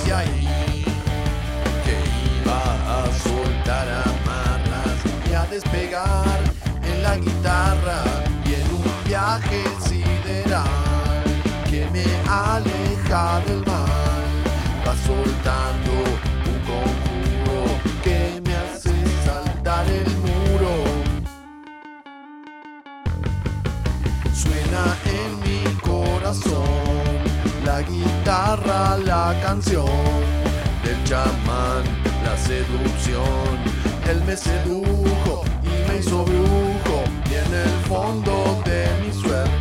decía ahí que iba a soltar amarras y a despegar en la guitarra y en un viaje sideral que me aleja del mal, va soltando un conjuro que me hace saltar el muro. Suena en mi corazón la guitarra, la canción del chamán, la seducción. Él me sedujo y me hizo brujo, y en el fondo de mi suerte